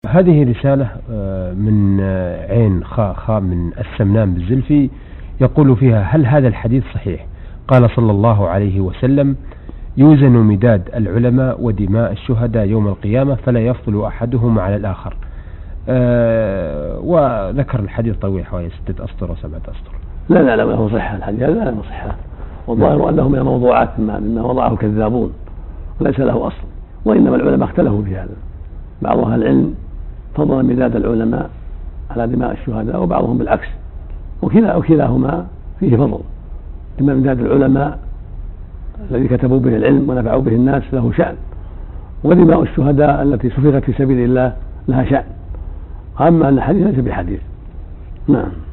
هذه رسالة من عين خاء من السمنان بالزلفي، يقول فيها: هل هذا الحديث صحيح؟ قال صلى الله عليه وسلم: يوزن مداد العلماء ودماء الشهداء يوم القيامة فلا يفضل أحدهم على الآخر. وذكر الحديث طويل حوالي 6 أسطر و7 أسطر. لا نعلم له صحة، الحديث لا نعلم صحة، والظاهر أنه من الموضوعات مما وضعه كذابون وليس له أصل، وإنما العلماء اختلفوا في هذا، بعض أهل العلم فضل مداد العلماء على دماء الشهداء وبعضهم بالعكس، وكلاهما فيه فضل. إما مداد العلماء الذي كتبوا به العلم ونفعوا به الناس له شأن، ودماء الشهداء التي سفكت في سبيل الله لها شأن. أما أن الحديث ليس بحديث. نعم.